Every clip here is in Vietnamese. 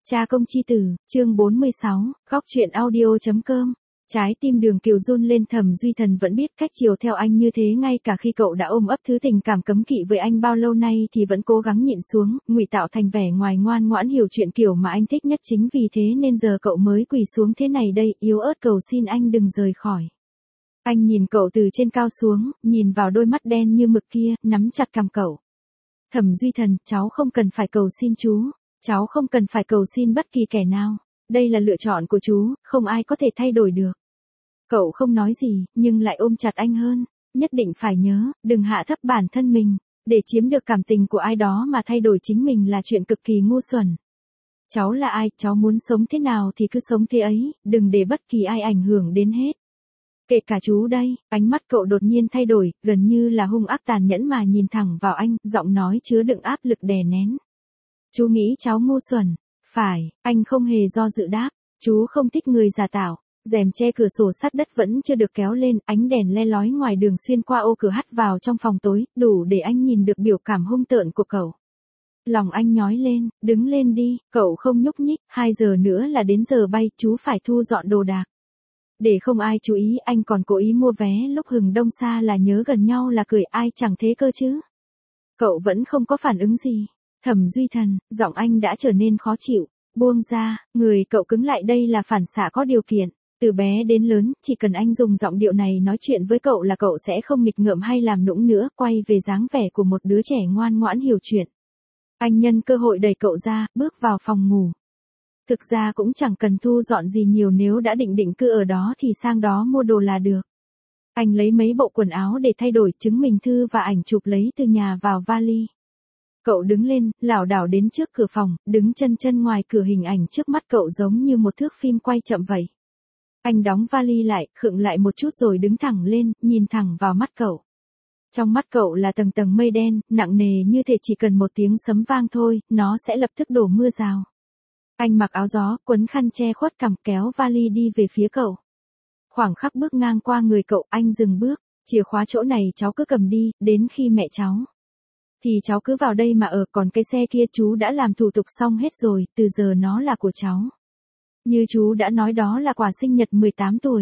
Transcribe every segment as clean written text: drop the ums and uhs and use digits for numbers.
Cha công chi tử, chương 46, góc truyện audio.com. Trái tim Đường Kiều run lên. Thẩm Duy Thần vẫn biết cách chiều theo anh như thế, ngay cả khi cậu đã ôm ấp thứ tình cảm cấm kỵ với anh bao lâu nay thì vẫn cố gắng nhịn xuống, ngụy tạo thành vẻ ngoài ngoan ngoãn hiểu chuyện kiểu mà anh thích nhất. Chính vì thế nên giờ cậu mới quỳ xuống thế này đây, yếu ớt cầu xin anh đừng rời khỏi. Anh nhìn cậu từ trên cao xuống, nhìn vào đôi mắt đen như mực kia, nắm chặt cằm cậu. Thẩm Duy Thần, cháu không cần phải cầu xin chú. Cháu không cần phải cầu xin bất kỳ kẻ nào. Đây là lựa chọn của chú, không ai có thể thay đổi được. Cậu không nói gì, nhưng lại ôm chặt anh hơn. Nhất định phải nhớ, đừng hạ thấp bản thân mình. Để chiếm được cảm tình của ai đó mà thay đổi chính mình là chuyện cực kỳ ngu xuẩn. Cháu là ai, cháu muốn sống thế nào thì cứ sống thế ấy, đừng để bất kỳ ai ảnh hưởng đến hết. Kể cả chú đây. Ánh mắt cậu đột nhiên thay đổi, gần như là hung ác tàn nhẫn mà nhìn thẳng vào anh, giọng nói chứa đựng áp lực đè nén. Chú nghĩ cháu ngu xuẩn. Phải, anh không hề do dự đáp. Chú không thích người giả tạo. Rèm che cửa sổ sắt đất vẫn chưa được kéo lên, ánh đèn le lói ngoài đường xuyên qua ô cửa hắt vào trong phòng tối, đủ để anh nhìn được biểu cảm hung tợn của cậu. Lòng anh nhói lên, đứng lên đi. Cậu không nhúc nhích, 2 giờ nữa là đến giờ bay, chú phải thu dọn đồ đạc. Để không ai chú ý, anh còn cố ý mua vé lúc hừng đông xa là nhớ gần nhau là cười, ai chẳng thế cơ chứ. Cậu vẫn không có phản ứng gì. Thẩm Duy Thần, giọng anh đã trở nên khó chịu. Buông ra, người cậu cứng lại, đây là phản xạ có điều kiện. Từ bé đến lớn, chỉ cần anh dùng giọng điệu này nói chuyện với cậu là cậu sẽ không nghịch ngợm hay làm nũng nữa, quay về dáng vẻ của một đứa trẻ ngoan ngoãn hiểu chuyện. Anh nhân cơ hội đẩy cậu ra, bước vào phòng ngủ. Thực ra cũng chẳng cần thu dọn gì nhiều, nếu đã định cư ở đó thì sang đó mua đồ là được. Anh lấy mấy bộ quần áo để thay đổi, chứng minh thư và ảnh chụp lấy từ nhà vào vali. Cậu đứng lên, lảo đảo đến trước cửa phòng, đứng chân ngoài cửa, hình ảnh trước mắt cậu giống như một thước phim quay chậm vậy. Anh đóng vali lại, khựng lại một chút rồi đứng thẳng lên, nhìn thẳng vào mắt cậu. Trong mắt cậu là tầng tầng mây đen, nặng nề như thể chỉ cần một tiếng sấm vang thôi, nó sẽ lập tức đổ mưa rào. Anh mặc áo gió, quấn khăn che khuất cằm, kéo vali đi về phía cậu. Khoảng khắc bước ngang qua người cậu, anh dừng bước. Chìa khóa chỗ này cháu cứ cầm đi, đến khi mẹ cháu thì cháu cứ vào đây mà ở, còn cái xe kia chú đã làm thủ tục xong hết rồi, từ giờ nó là của cháu. Như chú đã nói, đó là quà sinh nhật 18 tuổi.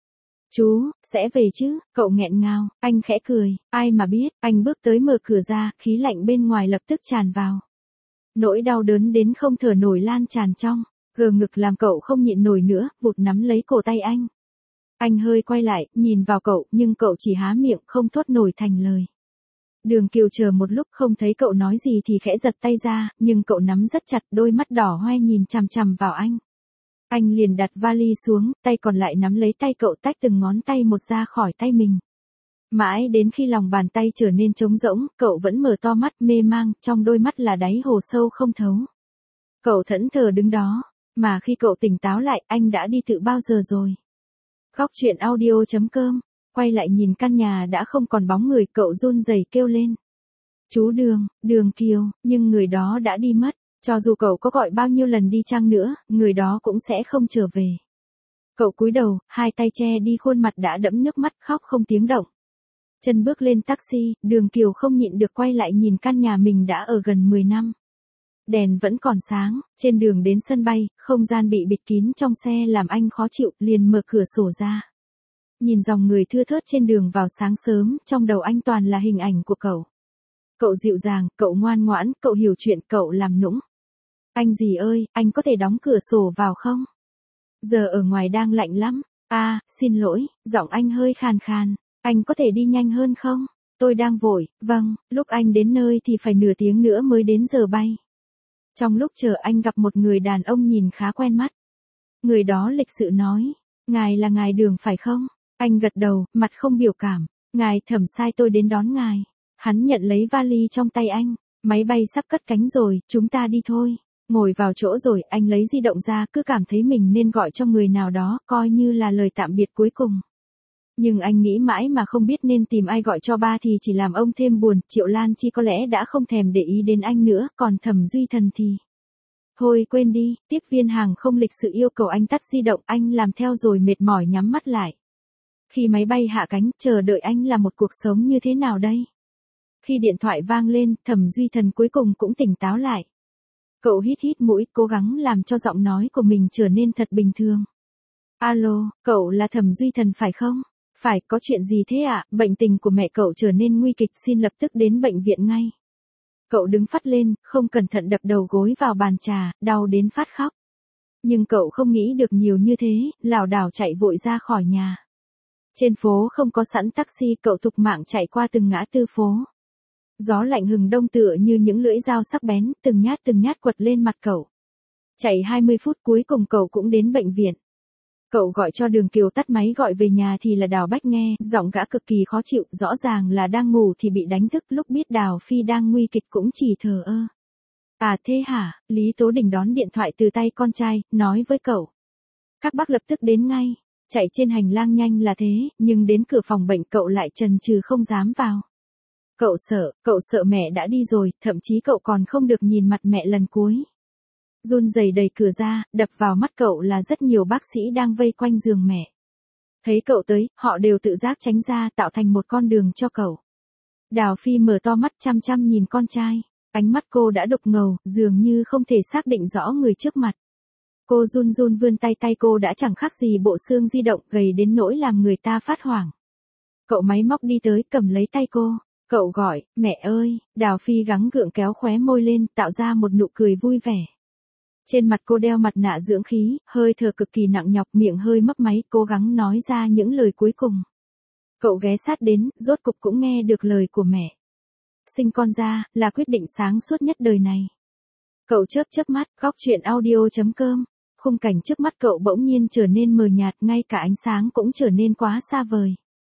Chú, sẽ về chứ? Cậu nghẹn ngào, anh khẽ cười, ai mà biết. Anh bước tới mở cửa ra, khí lạnh bên ngoài lập tức tràn vào. Nỗi đau đớn đến không thở nổi lan tràn trong gờ ngực làm cậu không nhịn nổi nữa, vụt nắm lấy cổ tay anh. Anh hơi quay lại, nhìn vào cậu, nhưng cậu chỉ há miệng, không thốt nổi thành lời. Đường Kiều chờ một lúc không thấy cậu nói gì thì khẽ giật tay ra, nhưng cậu nắm rất chặt, đôi mắt đỏ hoe nhìn chằm chằm vào anh. Anh liền đặt vali xuống, tay còn lại nắm lấy tay cậu, tách từng ngón tay một ra khỏi tay mình. Mãi đến khi lòng bàn tay trở nên trống rỗng, cậu vẫn mở to mắt mê mang, trong đôi mắt là đáy hồ sâu không thấu. Cậu thẫn thờ đứng đó, mà khi cậu tỉnh táo lại, anh đã đi từ bao giờ rồi. Góc truyện audio.com. Quay lại nhìn căn nhà đã không còn bóng người, cậu run rẩy kêu lên. Chú Đường, Đường Kiều, nhưng người đó đã đi mất. Cho dù cậu có gọi bao nhiêu lần đi chăng nữa, người đó cũng sẽ không trở về. Cậu cúi đầu, 2 tay che đi khuôn mặt đã đẫm nước mắt, khóc không tiếng động. Chân bước lên taxi, Đường Kiều không nhịn được quay lại nhìn căn nhà mình đã ở gần 10 năm. Đèn vẫn còn sáng, trên đường đến sân bay, không gian bị bịt kín trong xe làm anh khó chịu, liền mở cửa sổ ra. Nhìn dòng người thưa thớt trên đường vào sáng sớm, trong đầu anh toàn là hình ảnh của cậu. Cậu dịu dàng, cậu ngoan ngoãn, cậu hiểu chuyện, cậu làm nũng. Anh gì ơi, anh có thể đóng cửa sổ vào không? Giờ ở ngoài đang lạnh lắm. Xin lỗi, giọng anh hơi khàn khàn. Anh có thể đi nhanh hơn không? Tôi đang vội. Vâng, lúc anh đến nơi thì phải nửa tiếng nữa mới đến giờ bay. Trong lúc chờ anh gặp một người đàn ông nhìn khá quen mắt. Người đó lịch sự nói, ngài là ngài Đường phải không? Anh gật đầu, mặt không biểu cảm. Ngài Thẩm sai tôi đến đón ngài. Hắn nhận lấy vali trong tay anh. Máy bay sắp cất cánh rồi, chúng ta đi thôi. Ngồi vào chỗ rồi, anh lấy di động ra, cứ cảm thấy mình nên gọi cho người nào đó, coi như là lời tạm biệt cuối cùng. Nhưng anh nghĩ mãi mà không biết nên tìm ai gọi cho, ba thì chỉ làm ông thêm buồn, Triệu Lan Chi có lẽ đã không thèm để ý đến anh nữa, còn Thẩm Duy Thần thì... Thôi quên đi, tiếp viên hàng không lịch sự yêu cầu anh tắt di động, anh làm theo rồi mệt mỏi nhắm mắt lại. Khi máy bay hạ cánh, chờ đợi anh là một cuộc sống như thế nào đây? Khi điện thoại vang lên, Thẩm Duy Thần cuối cùng cũng tỉnh táo lại. Cậu hít hít mũi, cố gắng làm cho giọng nói của mình trở nên thật bình thường. Alo, cậu là Thẩm Duy Thần phải không? Phải, có chuyện gì thế ạ? Bệnh tình của mẹ cậu trở nên nguy kịch, xin lập tức đến bệnh viện ngay. Cậu đứng phắt lên, không cẩn thận đập đầu gối vào bàn trà, đau đến phát khóc. Nhưng cậu không nghĩ được nhiều như thế, lảo đảo chạy vội ra khỏi nhà. Trên phố không có sẵn taxi, cậu thục mạng chạy qua từng ngã tư phố. Gió lạnh hừng đông tựa như những lưỡi dao sắc bén, từng nhát quật lên mặt cậu. Chạy 20 phút cuối cùng cậu cũng đến bệnh viện. Cậu gọi cho Đường Kiều tắt máy gọi về nhà thì là Đào Bách nghe, giọng gã cực kỳ khó chịu, rõ ràng là đang ngủ thì bị đánh thức, lúc biết Đào Phi đang nguy kịch cũng chỉ thờ ơ. À thế hả? Lý Tố Đình đón điện thoại từ tay con trai, nói với cậu. Các bác lập tức đến ngay. Chạy trên hành lang nhanh là thế, nhưng đến cửa phòng bệnh cậu lại chần chừ không dám vào. Cậu sợ mẹ đã đi rồi, thậm chí cậu còn không được nhìn mặt mẹ lần cuối. Run rẩy đẩy cửa ra, đập vào mắt cậu là rất nhiều bác sĩ đang vây quanh giường mẹ. Thấy cậu tới, họ đều tự giác tránh ra tạo thành một con đường cho cậu. Đào Phi mở to mắt chăm chăm nhìn con trai. Ánh mắt cô đã đục ngầu, dường như không thể xác định rõ người trước mặt. Cô run run vươn tay cô đã chẳng khác gì bộ xương di động, gầy đến nỗi làm người ta phát hoảng. Cậu máy móc đi tới cầm lấy tay cô. Cậu gọi, mẹ ơi, Đào Phi gắng gượng kéo khóe môi lên, tạo ra một nụ cười vui vẻ. Trên mặt cô đeo mặt nạ dưỡng khí, hơi thở cực kỳ nặng nhọc, miệng hơi mấp máy, cố gắng nói ra những lời cuối cùng. Cậu ghé sát đến, rốt cục cũng nghe được lời của mẹ. Sinh con ra, là quyết định sáng suốt nhất đời này. Cậu chớp mắt, góc chuyện audio.com. Khung cảnh trước mắt cậu bỗng nhiên trở nên mờ nhạt, ngay cả ánh sáng cũng trở nên quá xa vời.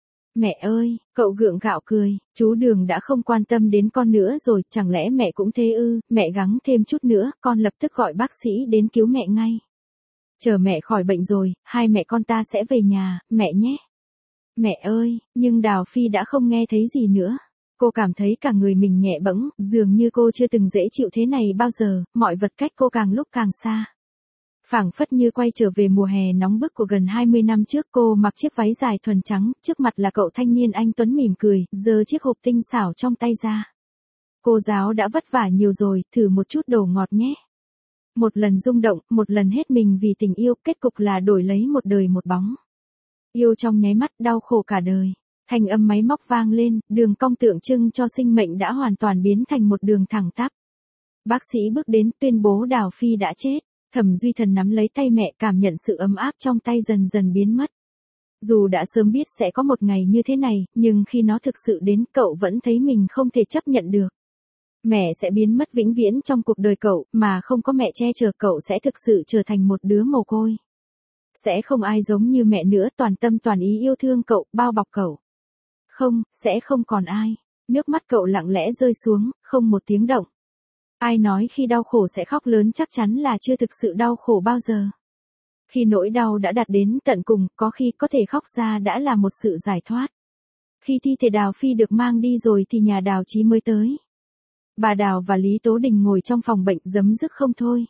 Mẹ ơi, cậu gượng gạo cười, chú Đường đã không quan tâm đến con nữa rồi, chẳng lẽ mẹ cũng thế ư? Mẹ gắng thêm chút nữa, con lập tức gọi bác sĩ đến cứu mẹ ngay. Chờ mẹ khỏi bệnh rồi, hai mẹ con ta sẽ về nhà, mẹ nhé. Mẹ ơi, nhưng Đào Phi đã không nghe thấy gì nữa. Cô cảm thấy cả người mình nhẹ bẫng, dường như cô chưa từng dễ chịu thế này bao giờ, mọi vật cách cô càng lúc càng xa. Phảng phất như quay trở về mùa hè nóng bức của gần 20 năm trước, cô mặc chiếc váy dài thuần trắng, trước mặt là cậu thanh niên anh tuấn mỉm cười, giơ chiếc hộp tinh xảo trong tay ra. Cô giáo đã vất vả nhiều rồi, thử một chút đồ ngọt nhé. Một lần rung động, một lần hết mình vì tình yêu, kết cục là đổi lấy một đời một bóng. Yêu trong nháy mắt, đau khổ cả đời. Thanh âm máy móc vang lên, đường cong tượng trưng cho sinh mệnh đã hoàn toàn biến thành một đường thẳng tắp. Bác sĩ bước đến tuyên bố Đào Phi đã chết. Thẩm Duy Thần nắm lấy tay mẹ, cảm nhận sự ấm áp trong tay dần dần biến mất. Dù đã sớm biết sẽ có một ngày như thế này, nhưng khi nó thực sự đến, cậu vẫn thấy mình không thể chấp nhận được. Mẹ sẽ biến mất vĩnh viễn trong cuộc đời cậu, mà không có mẹ che chở cậu sẽ thực sự trở thành một đứa mồ côi. Sẽ không ai giống như mẹ nữa, toàn tâm toàn ý yêu thương cậu, bao bọc cậu. Không, sẽ không còn ai. Nước mắt cậu lặng lẽ rơi xuống, không một tiếng động. Ai nói khi đau khổ sẽ khóc lớn chắc chắn là chưa thực sự đau khổ bao giờ. Khi nỗi đau đã đạt đến tận cùng, có khi có thể khóc ra đã là một sự giải thoát. Khi thi thể Đào Phi được mang đi rồi thì nhà Đào Chí mới tới. Bà Đào và Lý Tố Đình ngồi trong phòng bệnh giấm dứt không thôi.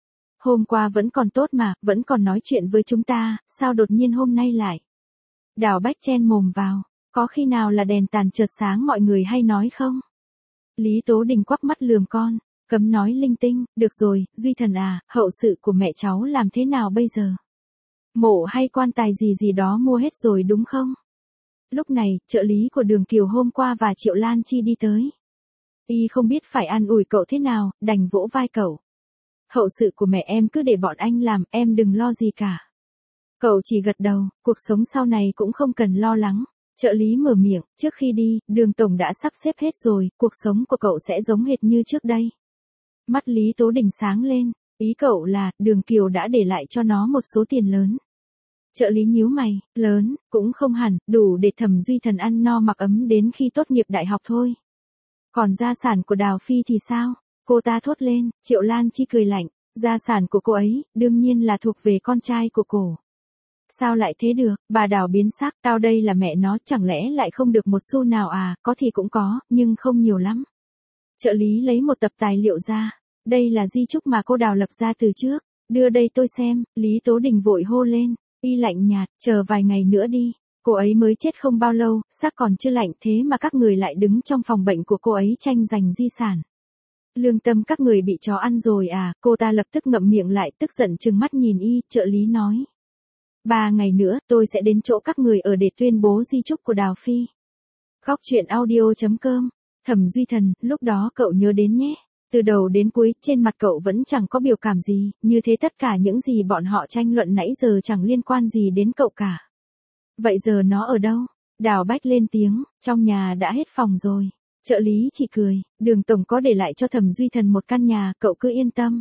Hôm qua vẫn còn tốt mà, vẫn còn nói chuyện với chúng ta, sao đột nhiên hôm nay lại? Đào Bách chen mồm vào, có khi nào là đèn tàn chợt sáng mọi người hay nói không? Lý Tố Đình quắc mắt lườm con. Cấm nói linh tinh, được rồi, Duy Thần à, hậu sự của mẹ cháu làm thế nào bây giờ? Mộ hay quan tài gì đó mua hết rồi đúng không? Lúc này, trợ lý của Đường Kiều hôm qua và Triệu Lan Chi đi tới. Y không biết phải an ủi cậu thế nào, đành vỗ vai cậu. Hậu sự của mẹ em cứ để bọn anh làm, em đừng lo gì cả. Cậu chỉ gật đầu, cuộc sống sau này cũng không cần lo lắng. Trợ lý mở miệng, trước khi đi, Đường Tổng đã sắp xếp hết rồi, cuộc sống của cậu sẽ giống hệt như trước đây. Mắt Lý Tố Đình sáng lên, ý cậu là, Đường Kiều đã để lại cho nó một số tiền lớn. Trợ lý nhíu mày, lớn, cũng không hẳn, đủ để Thẩm Duy Thần ăn no mặc ấm đến khi tốt nghiệp đại học thôi. Còn gia sản của Đào Phi thì sao? Cô ta thốt lên, Triệu Lan Chi cười lạnh, gia sản của cô ấy, đương nhiên là thuộc về con trai của cô. Sao lại thế được, bà Đào biến sắc, tao đây là mẹ nó, chẳng lẽ lại không được một xu nào à, có thì cũng có, nhưng không nhiều lắm. Trợ lý lấy một tập tài liệu ra, đây là di chúc mà cô Đào lập ra từ trước, đưa đây tôi xem, Lý Tố Đình vội hô lên, y lạnh nhạt, chờ vài ngày nữa đi, cô ấy mới chết không bao lâu, xác còn chưa lạnh thế mà các người lại đứng trong phòng bệnh của cô ấy tranh giành di sản. Lương tâm các người bị chó ăn rồi à, cô ta lập tức ngậm miệng lại tức giận trừng mắt nhìn y, trợ lý nói. 3 ngày nữa, tôi sẽ đến chỗ các người ở để tuyên bố di chúc của Đào Phi. Góc chuyện audio.com. Thẩm Duy Thần, lúc đó cậu nhớ đến nhé. Từ đầu đến cuối, trên mặt cậu vẫn chẳng có biểu cảm gì, như thế tất cả những gì bọn họ tranh luận nãy giờ chẳng liên quan gì đến cậu cả. Vậy giờ nó ở đâu? Đào Bách lên tiếng, trong nhà đã hết phòng rồi. Trợ lý chỉ cười, Đường tổng có để lại cho Thẩm Duy Thần một căn nhà, cậu cứ yên tâm.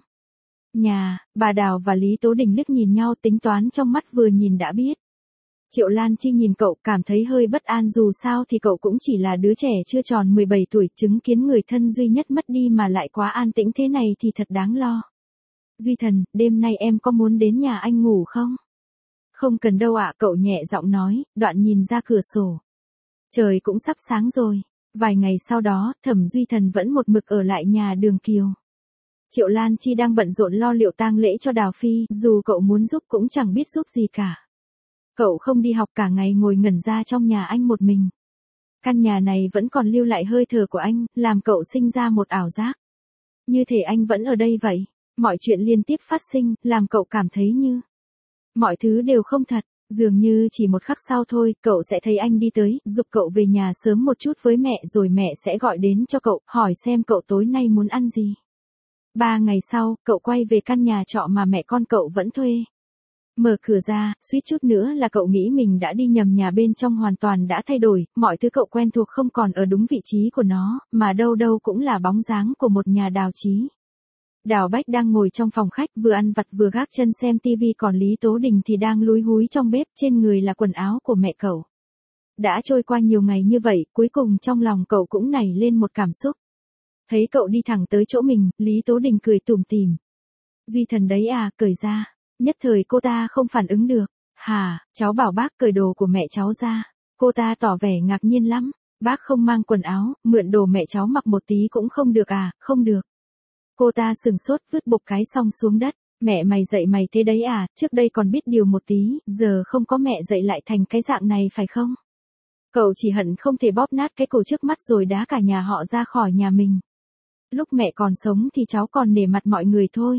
Nhà, bà Đào và Lý Tố Đình liếc nhìn nhau tính toán trong mắt vừa nhìn đã biết. Triệu Lan Chi nhìn cậu cảm thấy hơi bất an dù sao thì cậu cũng chỉ là đứa trẻ chưa tròn 17 tuổi chứng kiến người thân duy nhất mất đi mà lại quá an tĩnh thế này thì thật đáng lo. Duy Thần, đêm nay em có muốn đến nhà anh ngủ không? Không cần đâu ạ, cậu nhẹ giọng nói, đoạn nhìn ra cửa sổ. Trời cũng sắp sáng rồi. Vài ngày sau đó, Thẩm Duy Thần vẫn một mực ở lại nhà Đường Kiều. Triệu Lan Chi đang bận rộn lo liệu tang lễ cho Đào Phi, dù cậu muốn giúp cũng chẳng biết giúp gì cả. Cậu không đi học cả ngày ngồi ngẩn ra trong nhà anh một mình. Căn nhà này vẫn còn lưu lại hơi thở của anh, làm cậu sinh ra một ảo giác. Như thể anh vẫn ở đây vậy. Mọi chuyện liên tiếp phát sinh, làm cậu cảm thấy như mọi thứ đều không thật. Dường như chỉ một khắc sau thôi, cậu sẽ thấy anh đi tới, giục cậu về nhà sớm một chút với mẹ rồi mẹ sẽ gọi đến cho cậu, hỏi xem cậu tối nay muốn ăn gì. 3 ngày sau, cậu quay về căn nhà trọ mà mẹ con cậu vẫn thuê. Mở cửa ra, suýt chút nữa là cậu nghĩ mình đã đi nhầm nhà, bên trong hoàn toàn đã thay đổi, mọi thứ cậu quen thuộc không còn ở đúng vị trí của nó, mà đâu đâu cũng là bóng dáng của một nhà đào chí. Đào Bách đang ngồi trong phòng khách vừa ăn vặt vừa gác chân xem tivi, còn Lý Tố Đình thì đang lúi húi trong bếp, trên người là quần áo của mẹ cậu. Đã trôi qua nhiều ngày như vậy, cuối cùng trong lòng cậu cũng nảy lên một cảm xúc. Thấy cậu đi thẳng tới chỗ mình, Lý Tố Đình cười tủm tỉm. Duy Thần đấy à, cởi ra. Nhất thời cô ta không phản ứng được. Hà, cháu bảo bác cởi đồ của mẹ cháu ra. Cô ta tỏ vẻ ngạc nhiên lắm. Bác không mang quần áo, mượn đồ mẹ cháu mặc một tí cũng không được à, không được. Cô ta sừng sốt vứt bục cái xong xuống đất. Mẹ mày dạy mày thế đấy à, trước đây còn biết điều một tí, giờ không có mẹ dạy lại thành cái dạng này phải không? Cậu chỉ hận không thể bóp nát cái cổ trước mắt rồi đá cả nhà họ ra khỏi nhà mình. Lúc mẹ còn sống thì cháu còn nể mặt mọi người thôi.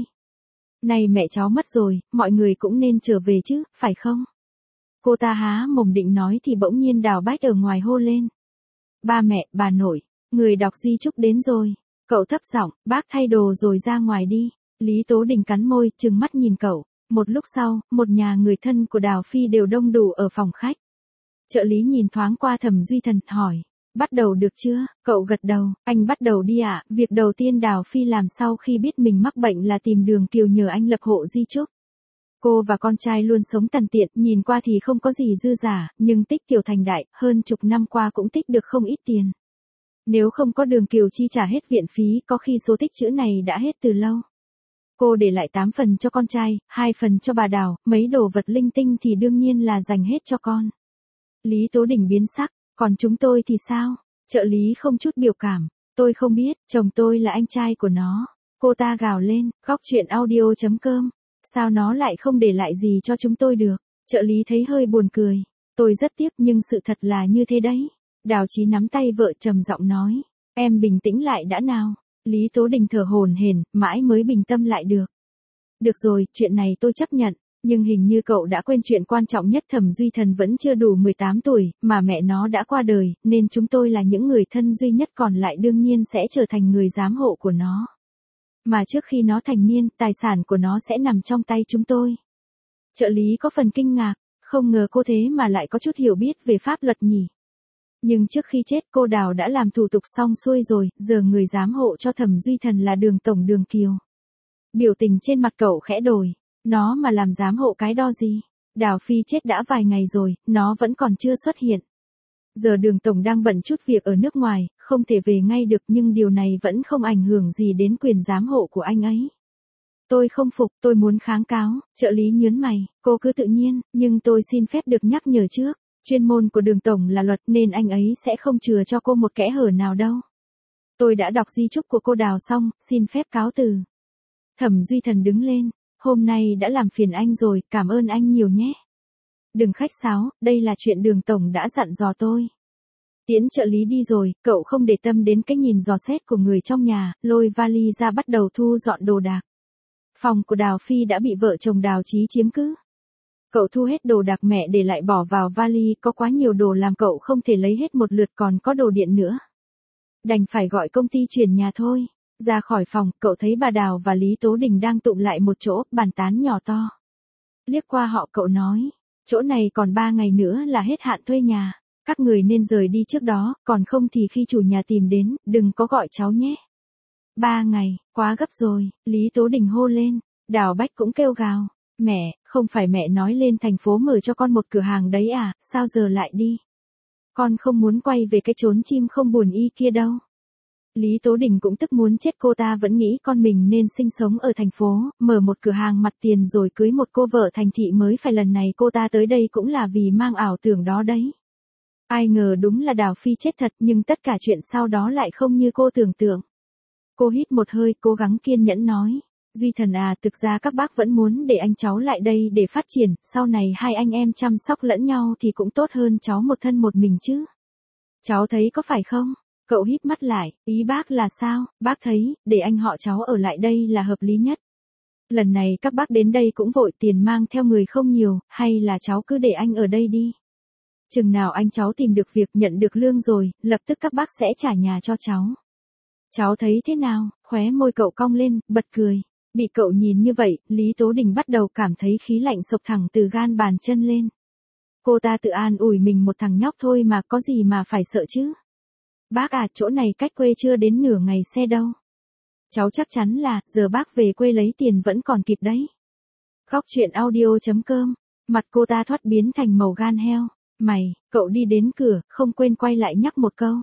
Này mẹ cháu mất rồi, mọi người cũng nên trở về chứ, phải không? Cô ta há mồm định nói thì bỗng nhiên Đào Bách ở ngoài hô lên. Ba mẹ, bà nội, người đọc di chúc đến rồi. Cậu thấp giọng, bác thay đồ rồi ra ngoài đi. Lý Tố Đình cắn môi, trừng mắt nhìn cậu. Một lúc sau, một nhà người thân của Đào Phi đều đông đủ ở phòng khách. Trợ lý nhìn thoáng qua Thẩm Duy Thần, hỏi. Bắt đầu được chưa? Cậu gật đầu, anh bắt đầu đi ạ. Việc đầu tiên Đào Phi làm sau khi biết mình mắc bệnh là tìm Đường Kiều nhờ anh lập hộ di chúc. Cô và con trai luôn sống tằn tiện, nhìn qua thì không có gì dư giả, nhưng tích Kiều thành đại, hơn chục năm qua cũng tích được không ít tiền. Nếu không có Đường Kiều chi trả hết viện phí, có khi số tích chữ này đã hết từ lâu. Cô để lại 8 phần cho con trai, 2 phần cho bà Đào, mấy đồ vật linh tinh thì đương nhiên là dành hết cho con. Lý Tố Đình biến sắc, còn chúng tôi thì sao? Trợ lý không chút biểu cảm, tôi không biết, chồng tôi là anh trai của nó. Cô ta gào lên, góc chuyện audio.com, sao nó lại không để lại gì cho chúng tôi được? Trợ lý thấy hơi buồn cười, tôi rất tiếc nhưng sự thật là như thế đấy. Đào Chí nắm tay vợ trầm giọng nói, em bình tĩnh lại đã nào. Lý Tố Đình thở hổn hển, mãi mới bình tâm lại được. Được rồi, chuyện này tôi chấp nhận, nhưng hình như cậu đã quên chuyện quan trọng nhất, Thẩm Duy Thần vẫn chưa đủ 18 tuổi, mà mẹ nó đã qua đời, nên chúng tôi là những người thân duy nhất còn lại đương nhiên sẽ trở thành người giám hộ của nó. Mà trước khi nó thành niên, tài sản của nó sẽ nằm trong tay chúng tôi. Trợ lý có phần kinh ngạc, không ngờ cô thế mà lại có chút hiểu biết về pháp luật nhỉ. Nhưng trước khi chết cô Đào đã làm thủ tục xong xuôi rồi, giờ người giám hộ cho Thẩm Duy Thần là Đường tổng Đường Kiều. Biểu tình trên mặt cậu khẽ đổi, nó mà làm giám hộ cái đo gì? Đào Phi chết đã vài ngày rồi, nó vẫn còn chưa xuất hiện. Giờ Đường tổng đang bận chút việc ở nước ngoài, không thể về ngay được, nhưng điều này vẫn không ảnh hưởng gì đến quyền giám hộ của anh ấy. Tôi không phục, tôi muốn kháng cáo. Trợ lý nhớn mày, cô cứ tự nhiên, nhưng tôi xin phép được nhắc nhở trước. Chuyên môn của Đường tổng là luật nên anh ấy sẽ không chừa cho cô một kẽ hở nào đâu. Tôi đã đọc di chúc của cô Đào xong, xin phép cáo từ. Thẩm Duy Thần đứng lên, hôm nay đã làm phiền anh rồi, cảm ơn anh nhiều nhé. Đừng khách sáo, đây là chuyện Đường tổng đã dặn dò tôi. Tiễn trợ lý đi rồi, cậu không để tâm đến cái nhìn dò xét của người trong nhà, lôi vali ra bắt đầu thu dọn đồ đạc. Phòng của Đào Phi đã bị vợ chồng Đào Chí chiếm cứ. Cậu thu hết đồ đạc mẹ để lại bỏ vào vali, có quá nhiều đồ làm cậu không thể lấy hết một lượt, còn có đồ điện nữa. Đành phải gọi công ty chuyển nhà thôi. Ra khỏi phòng, cậu thấy bà Đào và Lý Tố Đình đang tụm lại một chỗ, bàn tán nhỏ to. Liếc qua họ cậu nói, chỗ này còn 3 ngày nữa là hết hạn thuê nhà. Các người nên rời đi trước đó, còn không thì khi chủ nhà tìm đến, đừng có gọi cháu nhé. 3 ngày, quá gấp rồi, Lý Tố Đình hô lên. Đào Bách cũng kêu gào. Mẹ, không phải mẹ nói lên thành phố mở cho con một cửa hàng đấy à, sao giờ lại đi? Con không muốn quay về cái chốn chim không buồn y kia đâu. Lý Tố Đình cũng tức muốn chết, cô ta vẫn nghĩ con mình nên sinh sống ở thành phố, mở một cửa hàng mặt tiền rồi cưới một cô vợ thành thị mới phải, lần này cô ta tới đây cũng là vì mang ảo tưởng đó đấy. Ai ngờ đúng là Đào Phi chết thật, nhưng tất cả chuyện sau đó lại không như cô tưởng tượng. Cô hít một hơi, cố gắng kiên nhẫn nói. Duy Thần à, thực ra các bác vẫn muốn để anh cháu lại đây để phát triển, sau này hai anh em chăm sóc lẫn nhau thì cũng tốt hơn cháu một thân một mình chứ. Cháu thấy có phải không? Cậu híp mắt lại, ý bác là sao? Bác thấy, để anh họ cháu ở lại đây là hợp lý nhất. Lần này các bác đến đây cũng vội, tiền mang theo người không nhiều, hay là cháu cứ để anh ở đây đi. Chừng nào anh cháu tìm được việc, nhận được lương rồi, lập tức các bác sẽ trả nhà cho cháu. Cháu thấy thế nào? Khóe môi cậu cong lên, bật cười. Bị cậu nhìn như vậy, Lý Tố Đình bắt đầu cảm thấy khí lạnh xộc thẳng từ gan bàn chân lên. Cô ta tự an ủi mình, một thằng nhóc thôi mà, có gì mà phải sợ chứ. Bác à, chỗ này cách quê chưa đến nửa ngày xe đâu. Cháu chắc chắn là, giờ bác về quê lấy tiền vẫn còn kịp đấy. Góc truyện audio.com. Mặt cô ta thoát biến thành màu gan heo. Mày, cậu đi đến cửa, không quên quay lại nhắc một câu.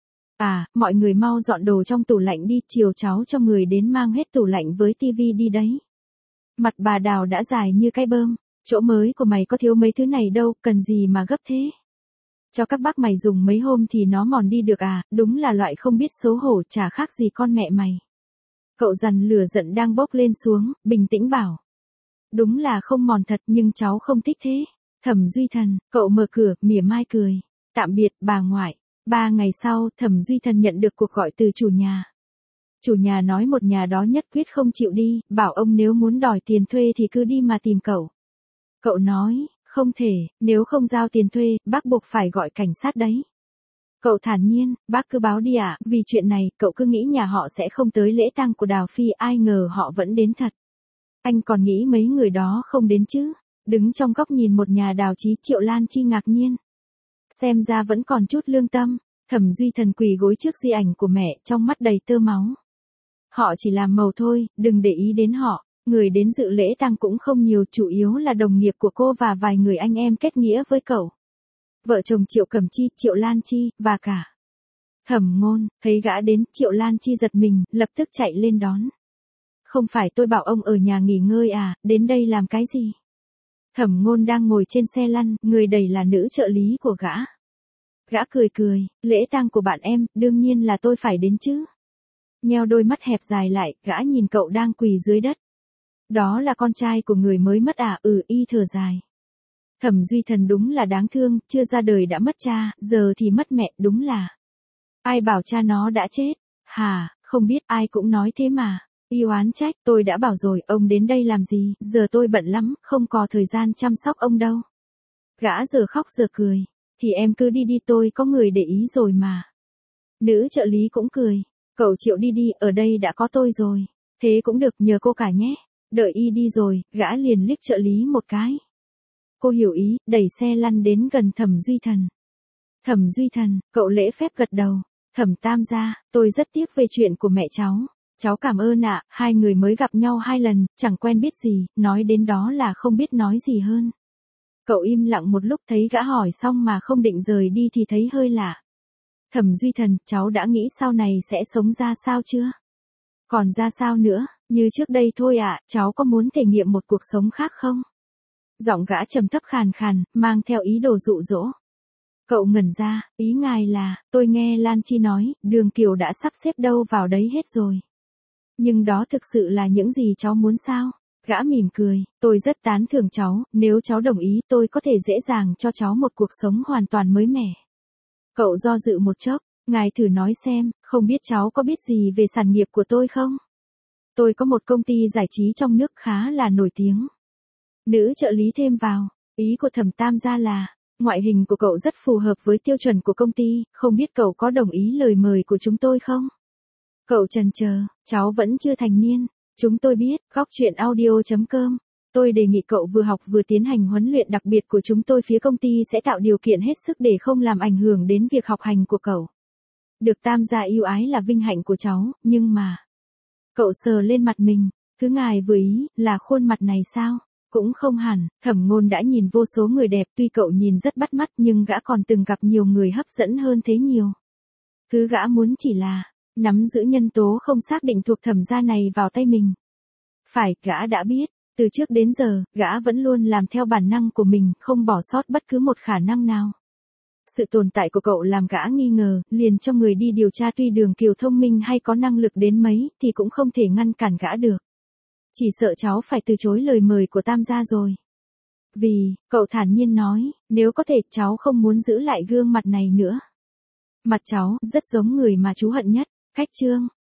À, mọi người mau dọn đồ trong tủ lạnh đi, chiều cháu cho người đến mang hết tủ lạnh với tivi đi đấy. Mặt bà Đào đã dài như cái bơm. Chỗ mới của mày có thiếu mấy thứ này đâu, cần gì mà gấp thế. Cho các bác mày dùng mấy hôm thì nó mòn đi được à, đúng là loại không biết xấu hổ, chả khác gì con mẹ mày. Cậu dằn lửa giận đang bốc lên xuống, bình tĩnh bảo. Đúng là không mòn thật, nhưng cháu không thích thế. Thẩm Duy Thần, cậu mở cửa, mỉa mai cười. Tạm biệt, bà ngoại. 3 ngày sau, Thẩm Duy Thần nhận được cuộc gọi từ chủ nhà. Chủ nhà nói một nhà đó nhất quyết không chịu đi, bảo ông nếu muốn đòi tiền thuê thì cứ đi mà tìm cậu. Cậu nói, không thể, nếu không giao tiền thuê, bác buộc phải gọi cảnh sát đấy. Cậu thản nhiên, bác cứ báo đi ạ, vì chuyện này, cậu cứ nghĩ nhà họ sẽ không tới lễ tang của Đào Phi, ai ngờ họ vẫn đến thật. Anh còn nghĩ mấy người đó không đến chứ? Đứng trong góc nhìn một nhà Đào Chí, Triệu Lan Chi ngạc nhiên. Xem ra vẫn còn chút lương tâm. Thẩm Duy Thần quỳ gối trước di ảnh của mẹ, trong mắt đầy tơ máu. Họ chỉ làm màu thôi, đừng để ý đến họ. Người đến dự lễ tang cũng không nhiều, chủ yếu là đồng nghiệp của cô và vài người anh em kết nghĩa với cậu. Vợ chồng Triệu Cẩm Chi, Triệu Lan Chi, và cả Thẩm Ngôn. Thấy gã đến, Triệu Lan Chi giật mình, lập tức chạy lên đón. Không phải tôi bảo ông ở nhà nghỉ ngơi à, đến đây làm cái gì? Thẩm Ngôn đang ngồi trên xe lăn, người đẩy là nữ trợ lý của gã. Gã cười cười, lễ tang của bạn em, đương nhiên là tôi phải đến chứ. Nheo đôi mắt hẹp dài lại, gã nhìn cậu đang quỳ dưới đất. Đó là con trai của người mới mất à? Y thở dài. Thẩm Duy Thần đúng là đáng thương, chưa ra đời đã mất cha, giờ thì mất mẹ, đúng là. Ai bảo cha nó đã chết? Hả, không biết, ai cũng nói thế mà. Y oán trách, tôi đã bảo rồi, ông đến đây làm gì, giờ tôi bận lắm, không có thời gian chăm sóc ông đâu. Gã giờ khóc giờ cười. Thì em cứ đi đi, tôi có người để ý rồi mà. Nữ trợ lý cũng cười. Cậu chịu đi đi, ở đây đã có tôi rồi. Thế cũng được, nhờ cô cả nhé. Đợi y đi rồi, gã liền liếc trợ lý một cái. Cô hiểu ý, đẩy xe lăn đến gần Thẩm Duy Thần. Thẩm Duy Thần, cậu lễ phép gật đầu. Thẩm Tam gia, tôi rất tiếc về chuyện của mẹ cháu. Cháu cảm ơn ạ, hai người mới gặp nhau 2 lần, chẳng quen biết gì, nói đến đó là không biết nói gì hơn. Cậu im lặng một lúc, thấy gã hỏi xong mà không định rời đi thì thấy hơi lạ. Thẩm Duy Thần, cháu đã nghĩ sau này sẽ sống ra sao chưa? Còn ra sao nữa, như trước đây thôi ạ, cháu có muốn thể nghiệm một cuộc sống khác không? Giọng gã trầm thấp khàn khàn, mang theo ý đồ dụ dỗ. Cậu ngẩn ra, ý ngài là, tôi nghe Lan Chi nói, Đường Kiều đã sắp xếp đâu vào đấy hết rồi. Nhưng đó thực sự là những gì cháu muốn sao? Gã mỉm cười, tôi rất tán thưởng cháu, nếu cháu đồng ý tôi có thể dễ dàng cho cháu một cuộc sống hoàn toàn mới mẻ. Cậu do dự một chốc, ngài thử nói xem, không biết cháu có biết gì về sản nghiệp của tôi không? Tôi có một công ty giải trí trong nước khá là nổi tiếng. Nữ trợ lý thêm vào, ý của Thẩm Tam gia là, ngoại hình của cậu rất phù hợp với tiêu chuẩn của công ty, không biết cậu có đồng ý lời mời của chúng tôi không? Cậu chần chờ, cháu vẫn chưa thành niên. Chúng tôi biết, góc chuyện audio.com. Tôi đề nghị cậu vừa học vừa tiến hành huấn luyện đặc biệt của chúng tôi, phía công ty sẽ tạo điều kiện hết sức để không làm ảnh hưởng đến việc học hành của cậu. Được Tam gia yêu ái là vinh hạnh của cháu, nhưng mà... Cậu sờ lên mặt mình, thứ ngài vừa ý, là khuôn mặt này sao? Cũng không hẳn, Thẩm Ngôn đã nhìn vô số người đẹp, tuy cậu nhìn rất bắt mắt nhưng gã còn từng gặp nhiều người hấp dẫn hơn thế nhiều. Thứ gã muốn chỉ là, nắm giữ nhân tố không xác định thuộc Thẩm gia này vào tay mình. Phải, gã đã biết, từ trước đến giờ, gã vẫn luôn làm theo bản năng của mình, không bỏ sót bất cứ một khả năng nào. Sự tồn tại của cậu làm gã nghi ngờ, liền cho người đi điều tra, tuy Đường Kiều thông minh hay có năng lực đến mấy, thì cũng không thể ngăn cản gã được. Chỉ sợ cháu phải từ chối lời mời của Tam gia rồi. Vì, cậu thản nhiên nói, nếu có thể cháu không muốn giữ lại gương mặt này nữa. Mặt cháu, rất giống người mà chú hận nhất. Khách chương.